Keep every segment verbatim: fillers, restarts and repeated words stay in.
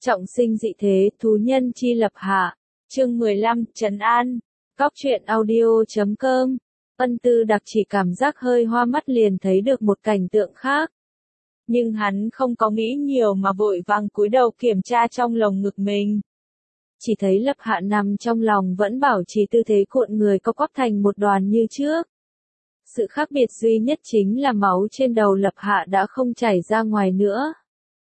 Trọng sinh dị thế, thú nhân chi lập hạ. Chương mười lăm, Trấn An. Cóc truyện audio chấm com. Ân Tư Đặc chỉ cảm giác hơi hoa mắt liền thấy được một cảnh tượng khác. Nhưng hắn không có nghĩ nhiều mà vội vàng cúi đầu kiểm tra trong lồng ngực mình. Chỉ thấy Lập Hạ nằm trong lòng vẫn bảo trì tư thế cuộn người co quắp thành một đoàn như trước. Sự khác biệt duy nhất chính là máu trên đầu Lập Hạ đã không chảy ra ngoài nữa,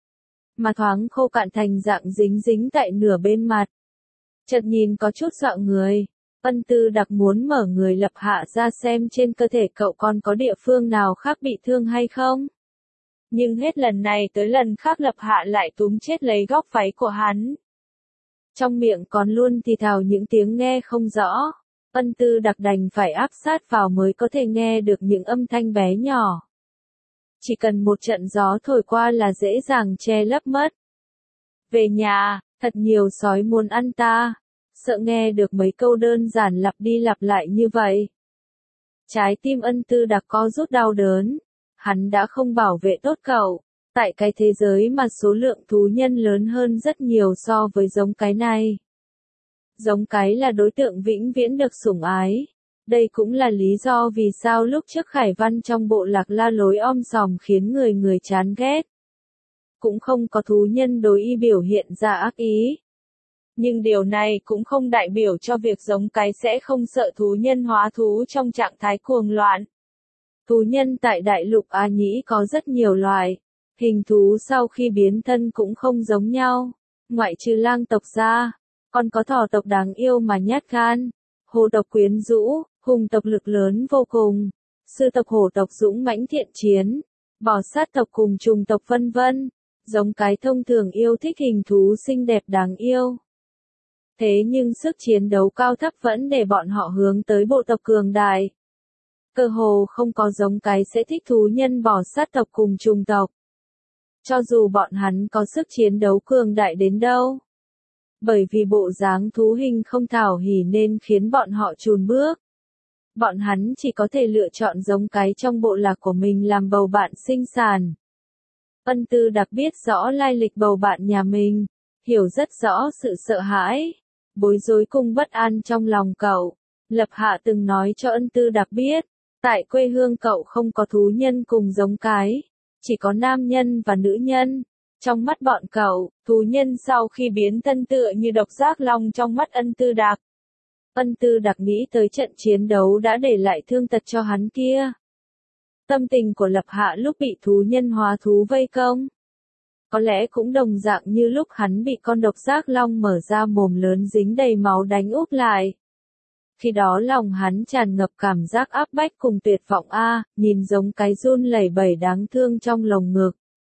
mà thoáng khô cạn thành dạng dính dính tại nửa bên mặt. Chợt nhìn có chút dọa người, Ân Tư Đặc muốn mở người Lập Hạ ra xem trên cơ thể cậu còn có địa phương nào khác bị thương hay không. Nhưng hết lần này tới lần khác Lập Hạ lại túm chết lấy góc váy của hắn. Trong miệng còn luôn thì thào những tiếng nghe không rõ. Ân Tư Đặc đành phải áp sát vào mới có thể nghe được những âm thanh bé nhỏ. Chỉ cần một trận gió thổi qua là dễ dàng che lấp mất. Về nhà, thật nhiều sói muốn ăn ta. Sợ nghe được mấy câu đơn giản lặp đi lặp lại như vậy. Trái tim Ân Tư Đặc co rút đau đớn. Hắn đã không bảo vệ tốt cậu. Tại cái thế giới mà số lượng thú nhân lớn hơn rất nhiều so với giống cái này. Giống cái là đối tượng vĩnh viễn được sủng ái. Đây cũng là lý do vì sao lúc trước Khải Văn trong bộ lạc la lối om sòm khiến người người chán ghét. Cũng không có thú nhân đối y biểu hiện ra ác ý. Nhưng điều này cũng không đại biểu cho việc giống cái sẽ không sợ thú nhân hóa thú trong trạng thái cuồng loạn. Thú nhân tại đại lục A Nhĩ có rất nhiều loài. Hình thú sau khi biến thân cũng không giống nhau. Ngoại trừ lang tộc ra, còn có thỏ tộc đáng yêu mà nhát gan. Hổ tộc quyến rũ, hùng tộc lực lớn vô cùng, sư tộc hổ tộc dũng mãnh thiện chiến, bò sát tộc cùng trùng tộc vân vân. Giống cái thông thường yêu thích hình thú xinh đẹp đáng yêu. Thế nhưng sức chiến đấu cao thấp vẫn để bọn họ hướng tới bộ tộc cường đại. Cơ hồ không có giống cái sẽ thích thú nhân bò sát tộc cùng trùng tộc. Cho dù bọn hắn có sức chiến đấu cường đại đến đâu. Bởi vì bộ dáng thú hình không thảo hỉ nên khiến bọn họ chùn bước. Bọn hắn chỉ có thể lựa chọn giống cái trong bộ lạc của mình làm bầu bạn sinh sản. Ân Tư Đặc biết rõ lai lịch bầu bạn nhà mình, hiểu rất rõ sự sợ hãi, bối rối cùng bất an trong lòng cậu. Lập Hạ từng nói cho Ân Tư Đặc biết, tại quê hương cậu không có thú nhân cùng giống cái, chỉ có nam nhân và nữ nhân. Trong mắt bọn cậu, thú nhân sau khi biến thân tựa như độc giác long trong mắt Ân Tư Đặc. Ân Tư Đặc nghĩ tới trận chiến đấu đã để lại thương tật cho hắn kia. Tâm tình của Lập Hạ lúc bị thú nhân hóa thú vây công. Có lẽ cũng đồng dạng như lúc hắn bị con độc giác long mở ra mồm lớn dính đầy máu đánh úp lại. Khi đó lòng hắn tràn ngập cảm giác áp bách cùng tuyệt vọng a, nhìn giống cái run lẩy bẩy đáng thương trong lồng ngực.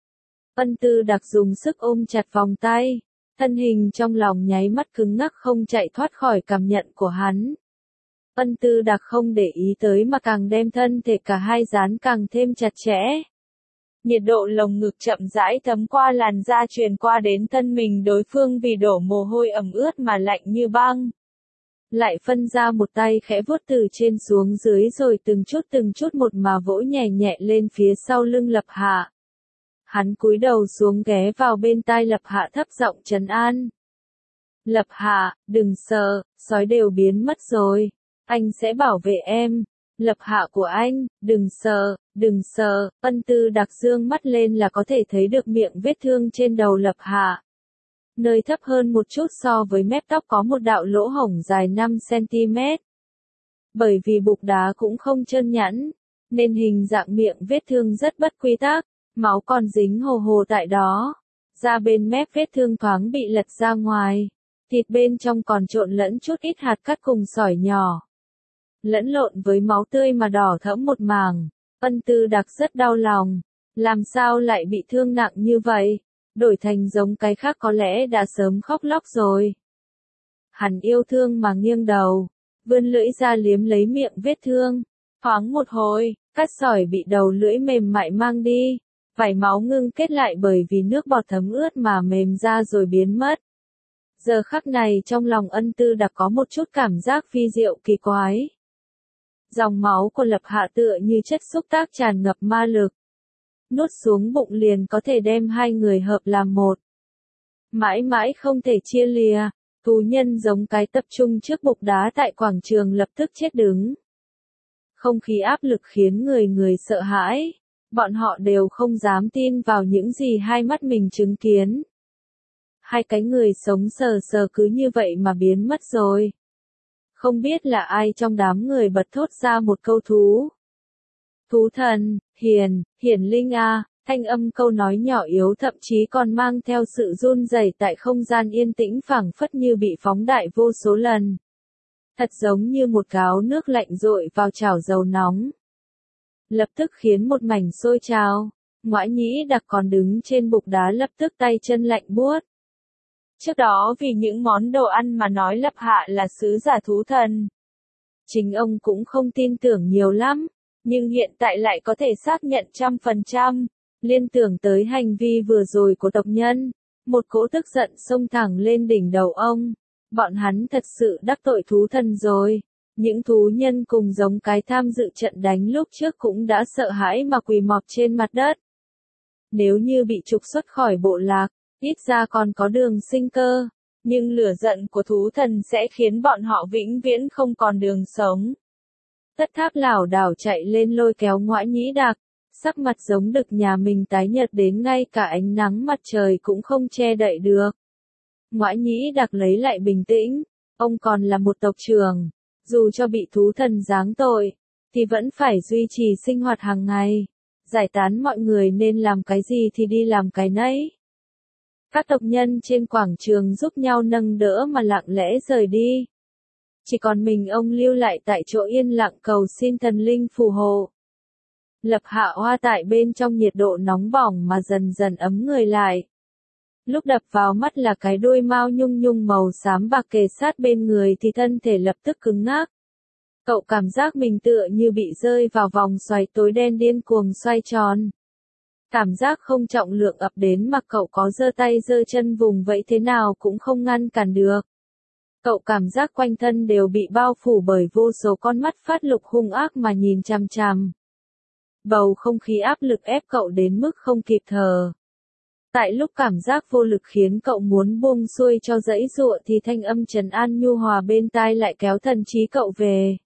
Ân Tư Đặc dùng sức ôm chặt vòng tay, thân hình trong lòng nháy mắt cứng ngắc không chạy thoát khỏi cảm nhận của hắn. Ân Tư Đặc không để ý tới mà càng đem thân thể cả hai dán càng thêm chặt chẽ. Nhiệt độ lồng ngực chậm rãi thấm qua làn da truyền qua đến thân mình đối phương vì đổ mồ hôi ẩm ướt mà lạnh như băng. Lại phân ra một tay khẽ vuốt từ trên xuống dưới rồi từng chút từng chút một mà vỗ nhẹ nhẹ lên phía sau lưng Lập Hạ. Hắn cúi đầu xuống ghé vào bên tai Lập Hạ thấp giọng trấn an. Lập Hạ, đừng sợ, sói đều biến mất rồi. Anh sẽ bảo vệ em. Lập Hạ của anh, đừng sợ, đừng sợ. Ân Tư Đặc dương mắt lên là có thể thấy được miệng vết thương trên đầu Lập Hạ. Nơi thấp hơn một chút so với mép tóc có một đạo lỗ hổng dài năm xăng-ti-mét. Bởi vì bục đá cũng không trơn nhẵn, nên hình dạng miệng vết thương rất bất quy tắc. Máu còn dính hồ hồ tại đó. Da bên mép vết thương thoáng bị lật ra ngoài. Thịt bên trong còn trộn lẫn chút ít hạt cát cùng sỏi nhỏ. Lẫn lộn với máu tươi mà đỏ thẫm một mảng. Ân Tư Đặc rất đau lòng. Làm sao lại bị thương nặng như vậy? Đổi thành giống cái khác có lẽ đã sớm khóc lóc rồi. Hắn yêu thương mà nghiêng đầu. Vươn lưỡi ra liếm lấy miệng vết thương. Thoáng một hồi, cát sỏi bị đầu lưỡi mềm mại mang đi. Vảy máu ngưng kết lại bởi vì nước bọt thấm ướt mà mềm ra rồi biến mất. Giờ khắc này trong lòng Ân Tư Đặc có một chút cảm giác phi diệu kỳ quái. Dòng máu của Lập Hạ tựa như chất xúc tác tràn ngập ma lực. Nuốt xuống bụng liền có thể đem hai người hợp làm một. mãi mãi không thể chia lìa. Thú nhân giống cái tập trung trước bục đá tại quảng trường lập tức chết đứng. Không khí áp lực khiến người người sợ hãi. Bọn họ đều không dám tin vào những gì hai mắt mình chứng kiến. Hai cái người sống sờ sờ cứ như vậy mà biến mất rồi. Không biết là ai trong đám người bật thốt ra một câu thú. Thú thần, hiền, hiển linh a, thanh âm câu nói nhỏ yếu thậm chí còn mang theo sự run rẩy tại không gian yên tĩnh phảng phất như bị phóng đại vô số lần. Thật giống như một gáo nước lạnh dội vào chảo dầu nóng. Lập tức khiến một mảnh sôi trào, Ngoại Nhĩ Đặc còn đứng trên bục đá lập tức tay chân lạnh buốt. Trước đó vì những món đồ ăn mà nói Lập Hạ là sứ giả thú thần. Chính ông cũng không tin tưởng nhiều lắm, nhưng hiện tại lại có thể xác nhận trăm phần trăm, liên tưởng tới hành vi vừa rồi của tộc nhân. Một cỗ tức giận xông thẳng lên đỉnh đầu ông. Bọn hắn thật sự đắc tội thú thần rồi. Những thú nhân cùng giống cái tham dự trận đánh lúc trước cũng đã sợ hãi mà quỳ mọp trên mặt đất. Nếu như bị trục xuất khỏi bộ lạc, ít ra còn có đường sinh cơ, nhưng lửa giận của thú thần sẽ khiến bọn họ vĩnh viễn không còn đường sống. Tất Tháp lảo đảo chạy lên lôi kéo Ngoại Nhĩ Đặc, sắc mặt giống đực nhà mình tái nhợt đến ngay cả ánh nắng mặt trời cũng không che đậy được. Ngoại Nhĩ Đặc lấy lại bình tĩnh, ông còn là một tộc trưởng, dù cho bị thú thần giáng tội, thì vẫn phải duy trì sinh hoạt hàng ngày, giải tán mọi người nên làm cái gì thì đi làm cái nấy. Các tộc nhân trên quảng trường giúp nhau nâng đỡ mà lặng lẽ rời đi. Chỉ còn mình ông lưu lại tại chỗ yên lặng cầu xin thần linh phù hộ. Lập Hạ Hoa tại bên trong nhiệt độ nóng bỏng mà dần dần ấm người lại. Lúc đập vào mắt là cái đuôi mao nhung nhung màu xám bạc kề sát bên người thì thân thể lập tức cứng ngắc. Cậu cảm giác mình tựa như bị rơi vào vòng xoáy tối đen điên cuồng xoay tròn. Cảm giác không trọng lượng ập đến mà cậu có giơ tay giơ chân vùng vẫy thế nào cũng không ngăn cản được. Cậu cảm giác quanh thân đều bị bao phủ bởi vô số con mắt phát lục hung ác mà nhìn chằm chằm. Bầu không khí áp lực ép cậu đến mức không kịp thở. Tại lúc cảm giác vô lực khiến cậu muốn buông xuôi cho dãy dụa thì thanh âm trấn an nhu hòa bên tai lại kéo thần trí cậu về.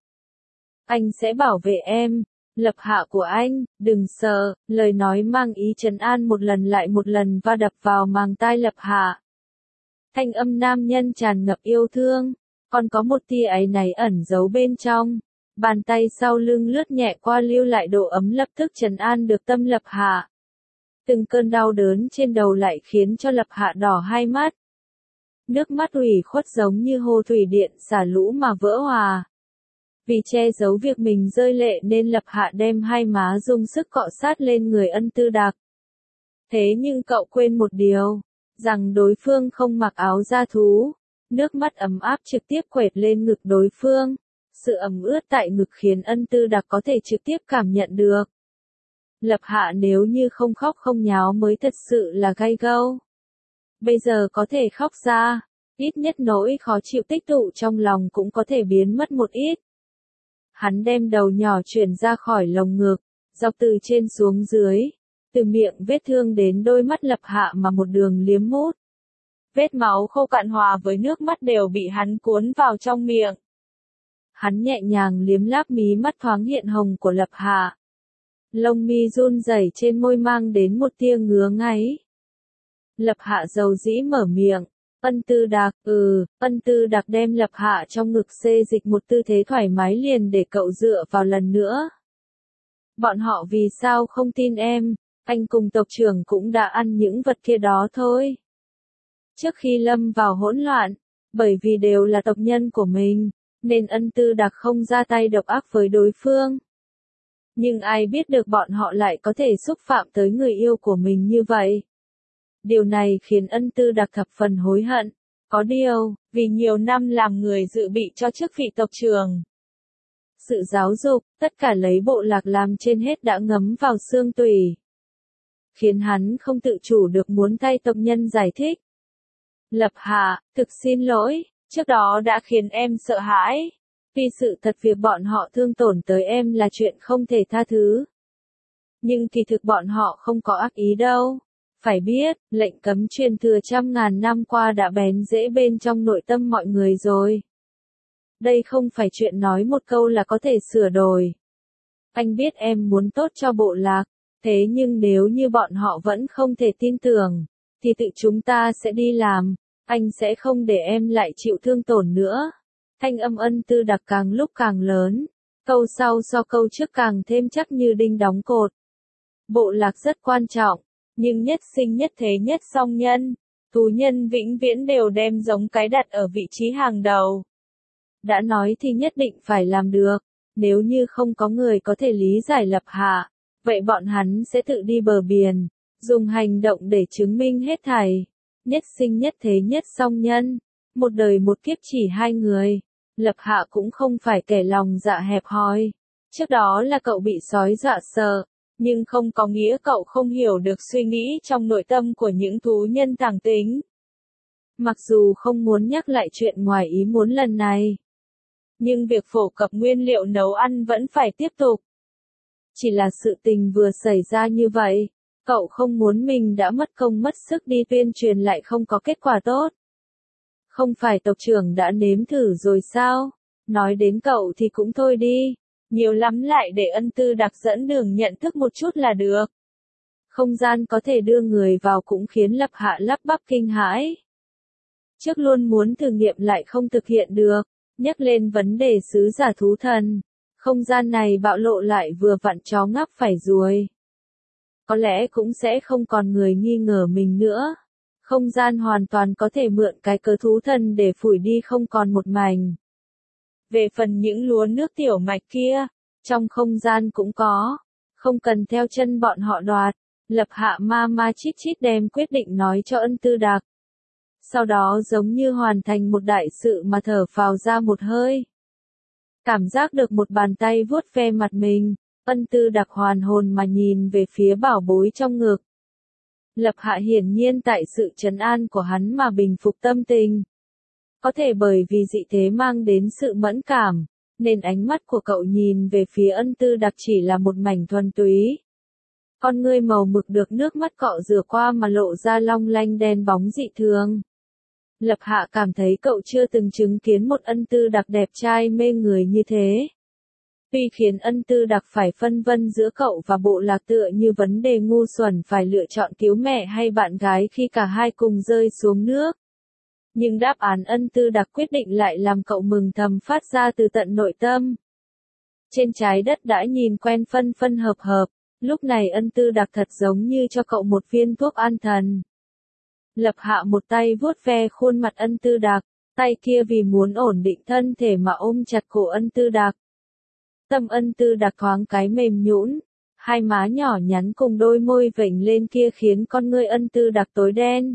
Anh sẽ bảo vệ em, Lập Hạ của anh, đừng sợ, lời nói mang ý trấn an một lần lại một lần va đập vào màng tai Lập Hạ. Thanh âm nam nhân tràn ngập yêu thương, còn có một tia áy náy ẩn giấu bên trong. Bàn tay sau lưng lướt nhẹ qua lưu lại độ ấm lập tức trấn an được tâm Lập Hạ. Từng cơn đau đớn trên đầu lại khiến cho Lập Hạ đỏ hai mắt. Nước mắt ủy khuất giống như hồ thủy điện xả lũ mà vỡ hòa. Vì che giấu việc mình rơi lệ nên Lập Hạ đem hai má dùng sức cọ sát lên người Ân Tư Đặc. Thế nhưng cậu quên một điều, rằng đối phương không mặc áo da thú. Nước mắt ấm áp trực tiếp quệt lên ngực đối phương. Sự ẩm ướt tại ngực khiến Ân Tư Đặc có thể trực tiếp cảm nhận được. Lập Hạ nếu như không khóc không nháo mới thật sự là gay gâu. Bây giờ có thể khóc ra, ít nhất nỗi khó chịu tích tụ trong lòng cũng có thể biến mất một ít. Hắn đem đầu nhỏ chuyển ra khỏi lồng ngực, dọc từ trên xuống dưới, từ miệng vết thương đến đôi mắt Lập Hạ mà một đường liếm mút. Vết máu khô cạn hòa với nước mắt đều bị hắn cuốn vào trong miệng. Hắn nhẹ nhàng liếm láp mí mắt thoáng hiện hồng của Lập Hạ. Lông mi run rẩy trên môi mang đến một tia ngứa ngáy. Lập Hạ dầu dĩ mở miệng, Ân Tư Đặc, ừ, Ân Tư Đặc đem Lập Hạ trong ngực xê dịch một tư thế thoải mái liền để cậu dựa vào lần nữa. Bọn họ vì sao không tin em, anh cùng tộc trưởng cũng đã ăn những vật kia đó thôi. Trước khi lâm vào hỗn loạn, bởi vì đều là tộc nhân của mình, nên Ân Tư Đặc không ra tay độc ác với đối phương. Nhưng ai biết được bọn họ lại có thể xúc phạm tới người yêu của mình như vậy. Điều này khiến Ân Tư Đặc thập phần hối hận. Có điều, vì nhiều năm làm người dự bị cho chức vị tộc trưởng. Sự giáo dục, tất cả lấy bộ lạc làm trên hết đã ngấm vào xương tủy. Khiến hắn không tự chủ được muốn thay tộc nhân giải thích. Lập Hạ, thực xin lỗi, trước đó đã khiến em sợ hãi. Vì sự thật việc bọn họ thương tổn tới em là chuyện không thể tha thứ. Nhưng kỳ thực bọn họ không có ác ý đâu. Phải biết, lệnh cấm truyền thừa trăm ngàn năm qua đã bén rễ bên trong nội tâm mọi người rồi. Đây không phải chuyện nói một câu là có thể sửa đổi. Anh biết em muốn tốt cho bộ lạc, thế nhưng nếu như bọn họ vẫn không thể tin tưởng, thì tự chúng ta sẽ đi làm, anh sẽ không để em lại chịu thương tổn nữa. Thanh âm Ân Tư Đặc càng lúc càng lớn, câu sau so câu trước càng thêm chắc như đinh đóng cột. Bộ lạc rất quan trọng, nhưng nhất sinh nhất thế nhất song nhân, thú nhân vĩnh viễn đều đem giống cái đặt ở vị trí hàng đầu. Đã nói thì nhất định phải làm được, nếu như không có người có thể lý giải Lập Hạ, vậy bọn hắn sẽ tự đi bờ biển, dùng hành động để chứng minh hết thảy. Nhất sinh nhất thế nhất song nhân, một đời một kiếp chỉ hai người. Lập Hạ cũng không phải kẻ lòng dạ hẹp hòi. Trước đó là cậu bị sói dọa sợ, nhưng không có nghĩa cậu không hiểu được suy nghĩ trong nội tâm của những thú nhân thẳng tính. Mặc dù không muốn nhắc lại chuyện ngoài ý muốn lần này, nhưng việc phổ cập nguyên liệu nấu ăn vẫn phải tiếp tục. Chỉ là sự tình vừa xảy ra như vậy, cậu không muốn mình đã mất công mất sức đi tuyên truyền lại không có kết quả tốt. Không phải tộc trưởng đã nếm thử rồi sao? Nói đến cậu thì cũng thôi đi, nhiều lắm lại để Ân Tư Đặc dẫn đường nhận thức một chút là được. Không gian có thể đưa người vào cũng khiến Lập Hạ lắp bắp kinh hãi. Trước luôn muốn thử nghiệm lại không thực hiện được, nhắc lên vấn đề sứ giả thú thần. Không gian này bạo lộ lại vừa vặn chó ngáp phải ruồi. Có lẽ cũng sẽ không còn người nghi ngờ mình nữa. Không gian hoàn toàn có thể mượn cái cớ thú thần để phủi đi không còn một mảnh. Về phần những lúa nước tiểu mạch kia, trong không gian cũng có. Không cần theo chân bọn họ đoạt. Lập Hạ ma ma chít chít đem quyết định nói cho Ân Tư Đặc. Sau đó giống như hoàn thành một đại sự mà thở phào ra một hơi. Cảm giác được một bàn tay vuốt ve mặt mình, Ân Tư Đặc hoàn hồn mà nhìn về phía bảo bối trong ngực. Lập Hạ hiển nhiên tại sự trấn an của hắn mà bình phục tâm tình. Có thể bởi vì dị thế mang đến sự mẫn cảm, nên ánh mắt của cậu nhìn về phía Ân Tư Đặc chỉ là một mảnh thuần túy. Con ngươi màu mực được nước mắt cọ rửa qua mà lộ ra long lanh đen bóng dị thường. Lập Hạ cảm thấy cậu chưa từng chứng kiến một Ân Tư Đặc đẹp trai mê người như thế. Tuy khiến Ân Tư Đặc phải phân vân giữa cậu và bộ lạc tựa như vấn đề ngu xuẩn phải lựa chọn cứu mẹ hay bạn gái khi cả hai cùng rơi xuống nước. Nhưng đáp án Ân Tư Đặc quyết định lại làm cậu mừng thầm phát ra từ tận nội tâm. Trên trái đất đã nhìn quen phân phân hợp hợp, lúc này Ân Tư Đặc thật giống như cho cậu một viên thuốc an thần. Lập Hạ một tay vuốt ve khuôn mặt Ân Tư Đặc, tay kia vì muốn ổn định thân thể mà ôm chặt cổ Ân Tư Đặc. Tâm Ân Tư Đặc thoáng cái mềm nhũn, hai má nhỏ nhắn cùng đôi môi vểnh lên kia khiến con ngươi Ân Tư Đặc tối đen.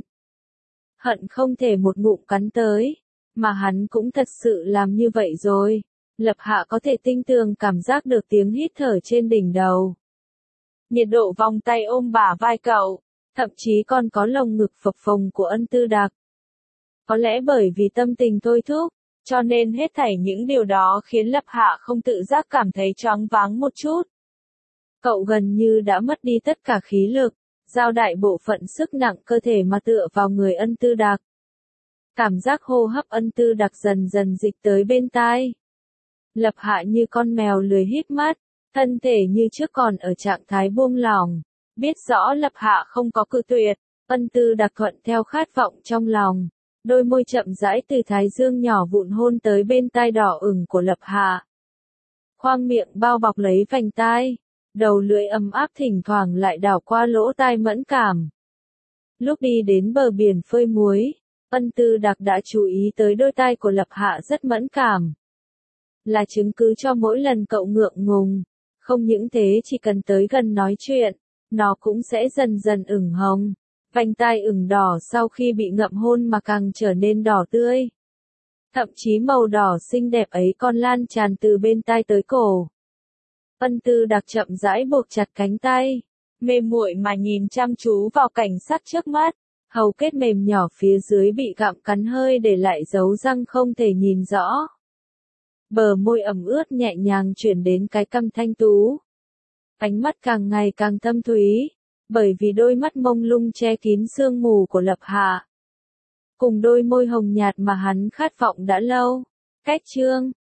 Hận không thể một ngụm cắn tới, mà hắn cũng thật sự làm như vậy rồi. Lập Hạ có thể tinh tường cảm giác được tiếng hít thở trên đỉnh đầu. Nhiệt độ vòng tay ôm bả vai cậu, thậm chí còn có lồng ngực phập phồng của Ân Tư Đặc. Có lẽ bởi vì tâm tình thôi thúc, cho nên hết thảy những điều đó khiến Lập Hạ không tự giác cảm thấy choáng váng một chút. Cậu gần như đã mất đi tất cả khí lực, giao đại bộ phận sức nặng cơ thể mà tựa vào người Ân Tư Đặc. Cảm giác hô hấp Ân Tư Đặc dần dần dịch tới bên tai. Lập Hạ như con mèo lười híp mắt, thân thể như trước còn ở trạng thái buông lỏng. Biết rõ Lập Hạ không có cự tuyệt, Ân Tư Đặc thuận theo khát vọng trong lòng. Đôi môi chậm rãi từ thái dương nhỏ vụn hôn tới bên tai đỏ ửng của Lập Hạ. Khoang miệng bao bọc lấy vành tai, đầu lưỡi ấm áp thỉnh thoảng lại đảo qua lỗ tai mẫn cảm. Lúc đi đến bờ biển phơi muối, Ân Tư Đặc đã chú ý tới đôi tai của Lập Hạ rất mẫn cảm. Là chứng cứ cho mỗi lần cậu ngượng ngùng, không những thế chỉ cần tới gần nói chuyện, nó cũng sẽ dần dần ửng hồng. Vành tai ửng đỏ sau khi bị ngậm hôn mà càng trở nên đỏ tươi. Thậm chí màu đỏ xinh đẹp ấy còn lan tràn từ bên tai tới cổ. Ân Tư Đặc chậm rãi buộc chặt cánh tay, mê muội mà nhìn chăm chú vào cảnh sắc trước mắt, hầu kết mềm nhỏ phía dưới bị gặm cắn hơi để lại dấu răng không thể nhìn rõ. Bờ môi ẩm ướt nhẹ nhàng chuyển đến cái cằm thanh tú. Ánh mắt càng ngày càng thâm thúy, bởi vì đôi mắt mông lung che kín sương mù của Lập Hạ. Cùng đôi môi hồng nhạt mà hắn khát vọng đã lâu. Cách chương